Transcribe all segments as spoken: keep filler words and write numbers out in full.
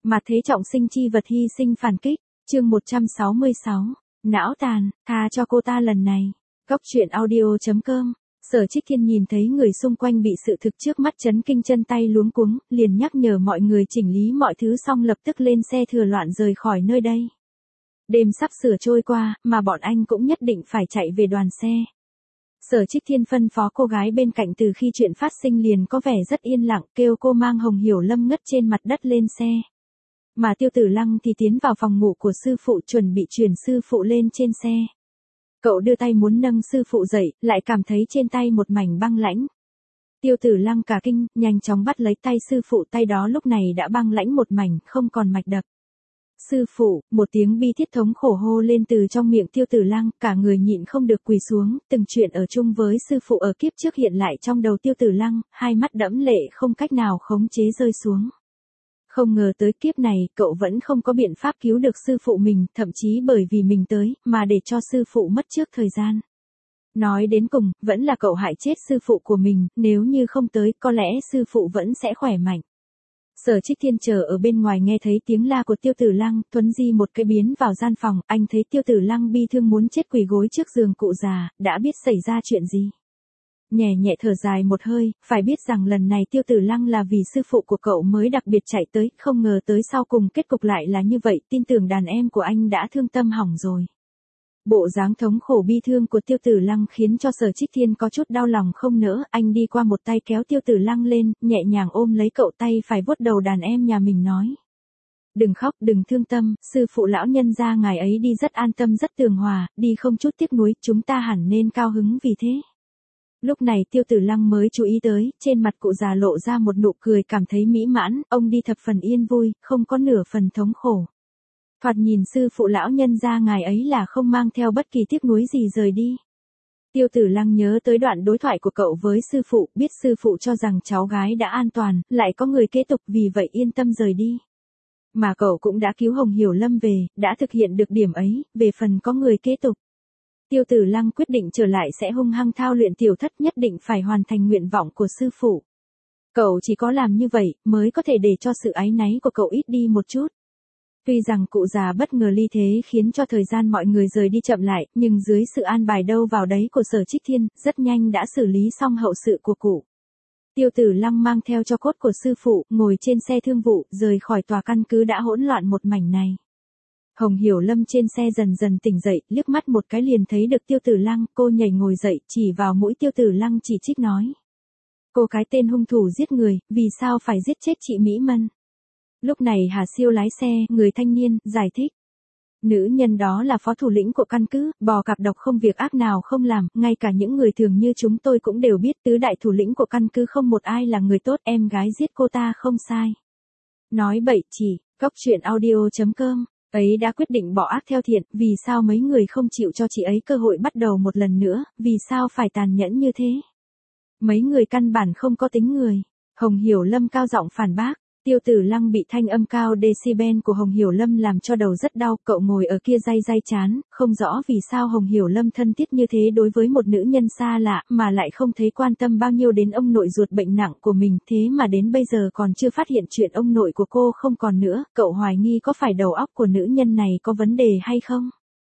Mà thế trọng sinh chi vật hy sinh phản kích, chương một trăm sáu mươi sáu, não tàn, tha cho cô ta lần này. Góc truyện audio.com. Sở Trích Thiên nhìn thấy người xung quanh bị sự thực trước mắt chấn kinh, chân tay luống cuống, liền nhắc nhở mọi người chỉnh lý mọi thứ xong lập tức lên xe thừa loạn rời khỏi nơi đây. Đêm sắp sửa trôi qua, mà bọn anh cũng nhất định phải chạy về đoàn xe. Sở Trích Thiên phân phó cô gái bên cạnh từ khi chuyện phát sinh liền có vẻ rất yên lặng, kêu cô mang Hồng Hiểu Lâm ngất trên mặt đất lên xe. Mà Tiêu Tử Lăng thì tiến vào phòng ngủ của sư phụ chuẩn bị chuyển sư phụ lên trên xe. Cậu đưa tay muốn nâng sư phụ dậy, lại cảm thấy trên tay một mảnh băng lãnh. Tiêu Tử Lăng cả kinh, nhanh chóng bắt lấy tay sư phụ, tay đó lúc này đã băng lãnh một mảnh, không còn mạch đập. Sư phụ, một tiếng bi thiết thống khổ hô lên từ trong miệng Tiêu Tử Lăng, cả người nhịn không được quỳ xuống, từng chuyện ở chung với sư phụ ở kiếp trước hiện lại trong đầu Tiêu Tử Lăng, hai mắt đẫm lệ không cách nào khống chế rơi xuống. Không ngờ tới kiếp này, cậu vẫn không có biện pháp cứu được sư phụ mình, thậm chí bởi vì mình tới, mà để cho sư phụ mất trước thời gian. Nói đến cùng, vẫn là cậu hại chết sư phụ của mình, nếu như không tới, có lẽ sư phụ vẫn sẽ khỏe mạnh. Sở Trích Thiên chờ ở bên ngoài nghe thấy tiếng la của Tiêu Tử Lăng, thuấn di một cái biến vào gian phòng, anh thấy Tiêu Tử Lăng bi thương muốn chết quỳ gối trước giường cụ già, đã biết xảy ra chuyện gì. Nhẹ nhẹ thở dài một hơi, phải biết rằng lần này Tiêu Tử Lăng là vì sư phụ của cậu mới đặc biệt chạy tới, không ngờ tới sau cùng kết cục lại là như vậy, tin tưởng đàn em của anh đã thương tâm hỏng rồi. Bộ dáng thống khổ bi thương của Tiêu Tử Lăng khiến cho Sở Trích Thiên có chút đau lòng không nỡ, anh đi qua một tay kéo Tiêu Tử Lăng lên, nhẹ nhàng ôm lấy cậu, tay phải vuốt đầu đàn em nhà mình nói. Đừng khóc, đừng thương tâm, sư phụ lão nhân gia ngài ấy đi rất an tâm, rất tường hòa, đi không chút tiếc nuối, chúng ta hẳn nên cao hứng vì thế. Lúc này Tiêu Tử Lăng mới chú ý tới, trên mặt cụ già lộ ra một nụ cười cảm thấy mỹ mãn, ông đi thập phần yên vui, không có nửa phần thống khổ. Thoạt nhìn sư phụ lão nhân gia ngài ấy là không mang theo bất kỳ tiếc nuối gì rời đi. Tiêu Tử Lăng nhớ tới đoạn đối thoại của cậu với sư phụ, biết sư phụ cho rằng cháu gái đã an toàn, lại có người kế tục, vì vậy yên tâm rời đi. Mà cậu cũng đã cứu Hồng Hiểu Lâm về, đã thực hiện được điểm ấy, về phần có người kế tục. Tiêu Tử Lăng quyết định trở lại sẽ hung hăng thao luyện tiểu thất, nhất định phải hoàn thành nguyện vọng của sư phụ. Cậu chỉ có làm như vậy, mới có thể để cho sự áy náy của cậu ít đi một chút. Tuy rằng cụ già bất ngờ ly thế khiến cho thời gian mọi người rời đi chậm lại, nhưng dưới sự an bài đâu vào đấy của Sở Trích Thiên, rất nhanh đã xử lý xong hậu sự của cụ. Tiêu Tử Lăng mang theo cho cốt của sư phụ, ngồi trên xe thương vụ, rời khỏi tòa căn cứ đã hỗn loạn một mảnh này. Hồng Hiểu Lâm trên xe dần dần tỉnh dậy, liếc mắt một cái liền thấy được Tiêu Tử Lăng, cô nhảy ngồi dậy, chỉ vào mũi Tiêu Tử Lăng chỉ trích nói. Cô cái tên hung thủ giết người, vì sao phải giết chết chị Mỹ Mân? Lúc này Hà Siêu lái xe, người thanh niên, giải thích. Nữ nhân đó là phó thủ lĩnh của căn cứ, bò cạp độc không việc ác nào không làm, ngay cả những người thường như chúng tôi cũng đều biết, tứ đại thủ lĩnh của căn cứ không một ai là người tốt, em gái giết cô ta không sai. Nói bậy chỉ, góc truyện audio.com. Ấy đã quyết định bỏ ác theo thiện, vì sao mấy người không chịu cho chị ấy cơ hội bắt đầu một lần nữa, vì sao phải tàn nhẫn như thế? Mấy người căn bản không có tính người. Hồng Hiểu Lâm cao giọng phản bác. Tiêu Tử Lăng bị thanh âm cao decibel của Hồng Hiểu Lâm làm cho đầu rất đau, cậu ngồi ở kia day day chán, không rõ vì sao Hồng Hiểu Lâm thân thiết như thế đối với một nữ nhân xa lạ, mà lại không thấy quan tâm bao nhiêu đến ông nội ruột bệnh nặng của mình, thế mà đến bây giờ còn chưa phát hiện chuyện ông nội của cô không còn nữa, cậu hoài nghi có phải đầu óc của nữ nhân này có vấn đề hay không?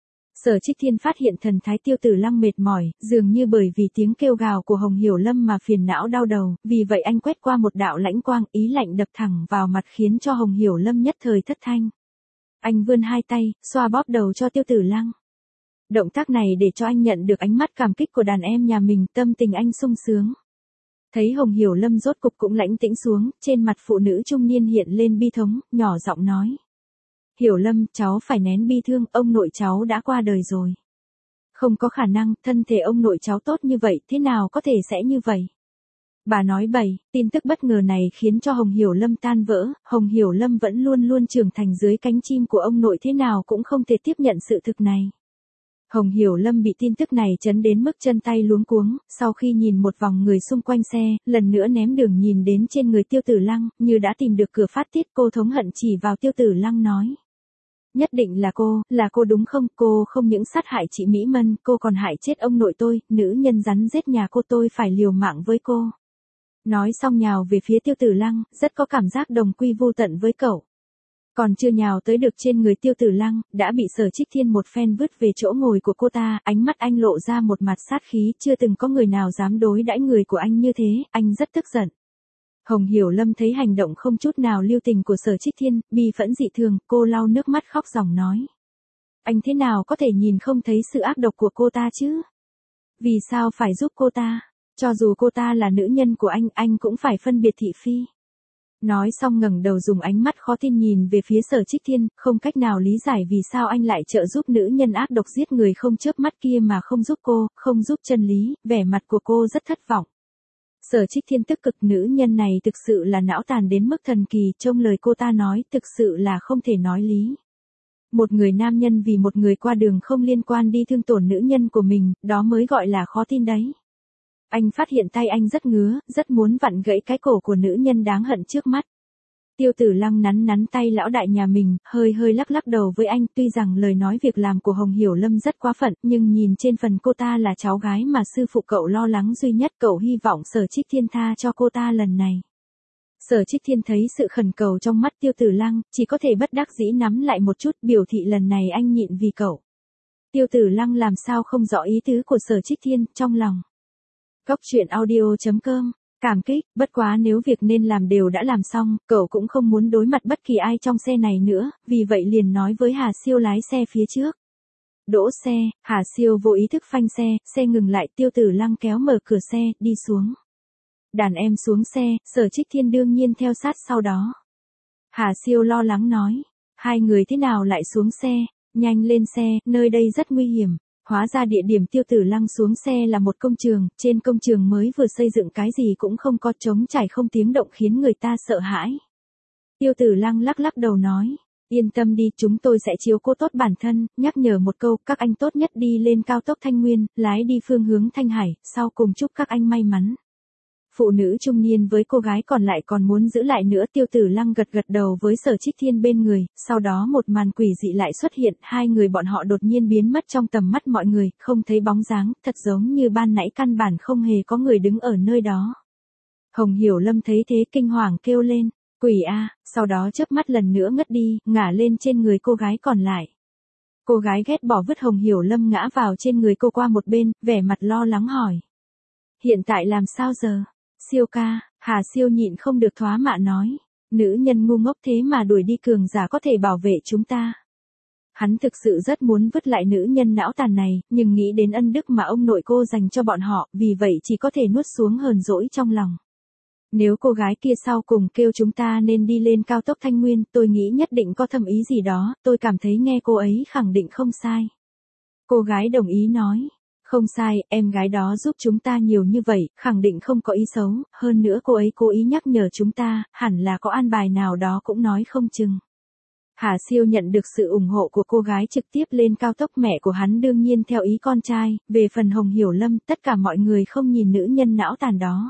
Sở Trích Thiên phát hiện thần thái Tiêu Tử Lăng mệt mỏi, dường như bởi vì tiếng kêu gào của Hồng Hiểu Lâm mà phiền não đau đầu, vì vậy anh quét qua một đạo lãnh quang, ý lạnh đập thẳng vào mặt khiến cho Hồng Hiểu Lâm nhất thời thất thanh. Anh vươn hai tay, xoa bóp đầu cho Tiêu Tử Lăng. Động tác này để cho anh nhận được ánh mắt cảm kích của đàn em nhà mình, tâm tình anh sung sướng. Thấy Hồng Hiểu Lâm rốt cục cũng lãnh tĩnh xuống, trên mặt phụ nữ trung niên hiện lên bi thống, nhỏ giọng nói. Hiểu Lâm, cháu phải nén bi thương, ông nội cháu đã qua đời rồi. Không có khả năng, thân thể ông nội cháu tốt như vậy, thế nào có thể sẽ như vậy? Bà nói bậy, tin tức bất ngờ này khiến cho Hồng Hiểu Lâm tan vỡ, Hồng Hiểu Lâm vẫn luôn luôn trưởng thành dưới cánh chim của ông nội, thế nào cũng không thể tiếp nhận sự thực này. Hồng Hiểu Lâm bị tin tức này chấn đến mức chân tay luống cuống, sau khi nhìn một vòng người xung quanh xe, lần nữa ném đường nhìn đến trên người Tiêu Tử Lăng, như đã tìm được cửa phát tiết, cô thống hận chỉ vào Tiêu Tử Lăng nói. Nhất định là cô, là cô đúng không, cô không những sát hại chị Mỹ Mân, cô còn hại chết ông nội tôi, nữ nhân rắn rết nhà cô, tôi phải liều mạng với cô. Nói xong nhào về phía Tiêu Tử Lăng, rất có cảm giác đồng quy vu tận với cậu. Còn chưa nhào tới được trên người Tiêu Tử Lăng, đã bị Sở Trích Thiên một phen vứt về chỗ ngồi của cô ta, ánh mắt anh lộ ra một mặt sát khí, chưa từng có người nào dám đối đãi người của anh như thế, anh rất tức giận. Hồng Hiểu Lâm thấy hành động không chút nào lưu tình của Sở Trích Thiên, bi phẫn dị thường, cô lau nước mắt khóc ròng nói. Anh thế nào có thể nhìn không thấy sự ác độc của cô ta chứ? Vì sao phải giúp cô ta? Cho dù cô ta là nữ nhân của anh, anh cũng phải phân biệt thị phi. Nói xong ngẩng đầu dùng ánh mắt khó tin nhìn về phía Sở Trích Thiên, không cách nào lý giải vì sao anh lại trợ giúp nữ nhân ác độc giết người không chớp mắt kia mà không giúp cô, không giúp Chân Lý, vẻ mặt của cô rất thất vọng. Sở Trích Thiên tức cực, nữ nhân này thực sự là não tàn đến mức thần kỳ, trông lời cô ta nói thực sự là không thể nói lý. Một người nam nhân vì một người qua đường không liên quan đi thương tổn nữ nhân của mình, đó mới gọi là khó tin đấy. Anh phát hiện tay anh rất ngứa, rất muốn vặn gãy cái cổ của nữ nhân đáng hận trước mắt. Tiêu Tử Lăng nắn nắn tay lão đại nhà mình, hơi hơi lắc lắc đầu với anh, tuy rằng lời nói việc làm của Hồng Hiểu Lâm rất quá phận, nhưng nhìn trên phần cô ta là cháu gái mà sư phụ cậu lo lắng duy nhất, cậu hy vọng Sở Trích Thiên tha cho cô ta lần này. Sở Trích Thiên thấy sự khẩn cầu trong mắt Tiêu Tử Lăng, chỉ có thể bất đắc dĩ nắm lại một chút, biểu thị lần này anh nhịn vì cậu. Tiêu Tử Lăng làm sao không rõ ý tứ của Sở Trích Thiên, trong lòng. Góc truyện audio chấm com, cảm kích, bất quá nếu việc nên làm đều đã làm xong, cậu cũng không muốn đối mặt bất kỳ ai trong xe này nữa, vì vậy liền nói với Hà Siêu lái xe phía trước. Đỗ xe, Hà Siêu vô ý thức phanh xe, xe ngừng lại, Tiêu Tử Lăng kéo mở cửa xe, đi xuống. Đàn em xuống xe, Sở Trích Thiên đương nhiên theo sát sau đó. Hà Siêu lo lắng nói, hai người thế nào lại xuống xe, nhanh lên xe, nơi đây rất nguy hiểm. Hóa ra địa điểm Tiêu Tử Lăng xuống xe là một công trường, trên công trường mới vừa xây dựng cái gì cũng không có, trống trải không tiếng động khiến người ta sợ hãi. Tiêu Tử Lăng lắc lắc đầu nói, yên tâm đi, chúng tôi sẽ chiếu cố tốt bản thân, nhắc nhở một câu, các anh tốt nhất đi lên cao tốc Thanh Nguyên, lái đi phương hướng Thanh Hải, sau cùng chúc các anh may mắn. Phụ nữ trung niên với cô gái còn lại còn muốn giữ lại nữa, Tiêu Tử Lăng gật gật đầu với Sở Trích Thiên bên người, sau đó một màn quỷ dị lại xuất hiện, hai người bọn họ đột nhiên biến mất trong tầm mắt mọi người, không thấy bóng dáng, thật giống như ban nãy căn bản không hề có người đứng ở nơi đó. Hồng Hiểu Lâm thấy thế kinh hoàng kêu lên, quỷ a, sau đó chớp mắt lần nữa ngất đi, ngả lên trên người cô gái còn lại. Cô gái ghét bỏ vứt Hồng Hiểu Lâm ngã vào trên người cô qua một bên, vẻ mặt lo lắng hỏi. Hiện tại làm sao giờ? Siêu ca, Hà Siêu nhịn không được thoá mạ nói, nữ nhân ngu ngốc thế mà đuổi đi cường giả có thể bảo vệ chúng ta. Hắn thực sự rất muốn vứt lại nữ nhân não tàn này, nhưng nghĩ đến ân đức mà ông nội cô dành cho bọn họ, vì vậy chỉ có thể nuốt xuống hờn dỗi trong lòng. Nếu cô gái kia sau cùng kêu chúng ta nên đi lên cao tốc Thanh Nguyên, tôi nghĩ nhất định có thâm ý gì đó, tôi cảm thấy nghe cô ấy khẳng định không sai. Cô gái đồng ý nói. Không sai, em gái đó giúp chúng ta nhiều như vậy, khẳng định không có ý xấu, hơn nữa cô ấy cố ý nhắc nhở chúng ta, hẳn là có an bài nào đó cũng nói không chừng. Hà Siêu nhận được sự ủng hộ của cô gái trực tiếp lên cao tốc, mẹ của hắn đương nhiên theo ý con trai, về phần Hồng Hiểu Lâm, tất cả mọi người không nhìn nữ nhân não tàn đó.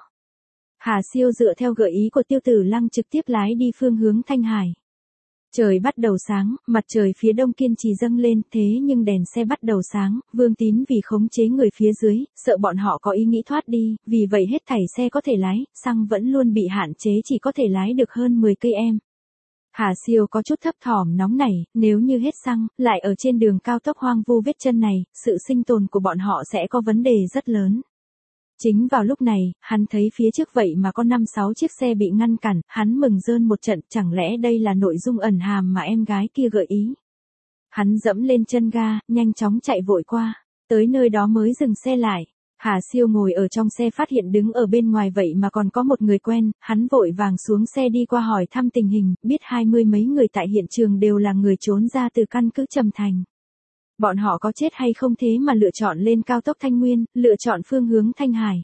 Hà Siêu dựa theo gợi ý của Tiêu Tử Lăng trực tiếp lái đi phương hướng Thanh Hải. Trời bắt đầu sáng, mặt trời phía đông kiên trì dâng lên, thế nhưng đèn xe bắt đầu sáng, Vương Tín vì khống chế người phía dưới, sợ bọn họ có ý nghĩ thoát đi, vì vậy hết thảy xe có thể lái, xăng vẫn luôn bị hạn chế chỉ có thể lái được hơn mười cây em. Hà Siêu có chút thấp thỏm nóng nảy, nếu như hết xăng, lại ở trên đường cao tốc hoang vu vết chân này, sự sinh tồn của bọn họ sẽ có vấn đề rất lớn. Chính vào lúc này, hắn thấy phía trước vậy mà có năm sáu chiếc xe bị ngăn cản, hắn mừng rơn một trận, chẳng lẽ đây là nội dung ẩn hàm mà em gái kia gợi ý. Hắn dẫm lên chân ga, nhanh chóng chạy vội qua, tới nơi đó mới dừng xe lại. Hà Siêu ngồi ở trong xe phát hiện đứng ở bên ngoài vậy mà còn có một người quen, hắn vội vàng xuống xe đi qua hỏi thăm tình hình, biết hai mươi mấy người tại hiện trường đều là người trốn ra từ căn cứ Trầm Thành. Bọn họ có chết hay không thế mà lựa chọn lên cao tốc Thanh Nguyên, lựa chọn phương hướng Thanh Hải.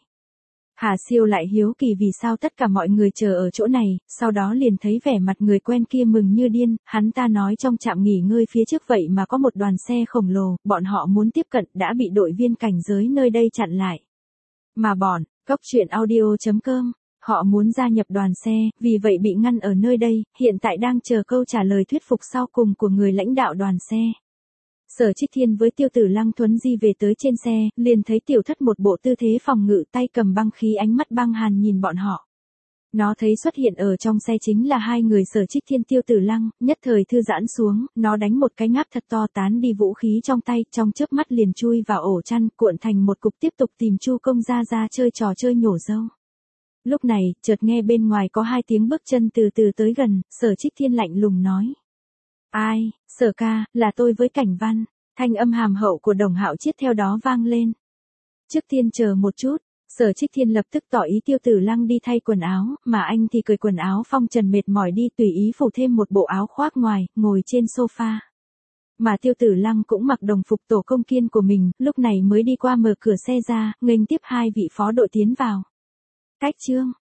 Hà Siêu lại hiếu kỳ vì sao tất cả mọi người chờ ở chỗ này, sau đó liền thấy vẻ mặt người quen kia mừng như điên, hắn ta nói trong trạm nghỉ ngơi phía trước vậy mà có một đoàn xe khổng lồ, bọn họ muốn tiếp cận đã bị đội viên cảnh giới nơi đây chặn lại. Mà bọn, góc truyện audio chấm com, họ muốn gia nhập đoàn xe, vì vậy bị ngăn ở nơi đây, hiện tại đang chờ câu trả lời thuyết phục sau cùng của người lãnh đạo đoàn xe. Sở Trích Thiên với Tiêu Tử Lăng thuấn di về tới trên xe, liền thấy Tiểu Thất một bộ tư thế phòng ngự, tay cầm băng khí, ánh mắt băng hàn nhìn bọn họ. Nó thấy xuất hiện ở trong xe chính là hai người Sở Trích Thiên Tiêu Tử Lăng, nhất thời thư giãn xuống, nó đánh một cái ngáp thật to tán đi vũ khí trong tay, trong chớp mắt liền chui vào ổ chăn, cuộn thành một cục tiếp tục tìm Chu Công Gia Gia chơi trò chơi nhổ râu. Lúc này, chợt nghe bên ngoài có hai tiếng bước chân từ từ tới gần, Sở Trích Thiên lạnh lùng nói. Ai, Sở ca, là tôi với Cảnh Văn. Thanh âm hàm hậu của Đồng Hạo Chiết theo đó vang lên. Trước tiên chờ một chút. Sở Trích Thiên lập tức tỏ ý Tiêu Tử Lăng đi thay quần áo, mà anh thì cởi quần áo phong trần mệt mỏi đi, tùy ý phủ thêm một bộ áo khoác ngoài, ngồi trên sofa. Mà Tiêu Tử Lăng cũng mặc đồng phục tổ công kiên của mình, lúc này mới đi qua mở cửa xe ra, nghênh tiếp hai vị phó đội tiến vào. Cách chương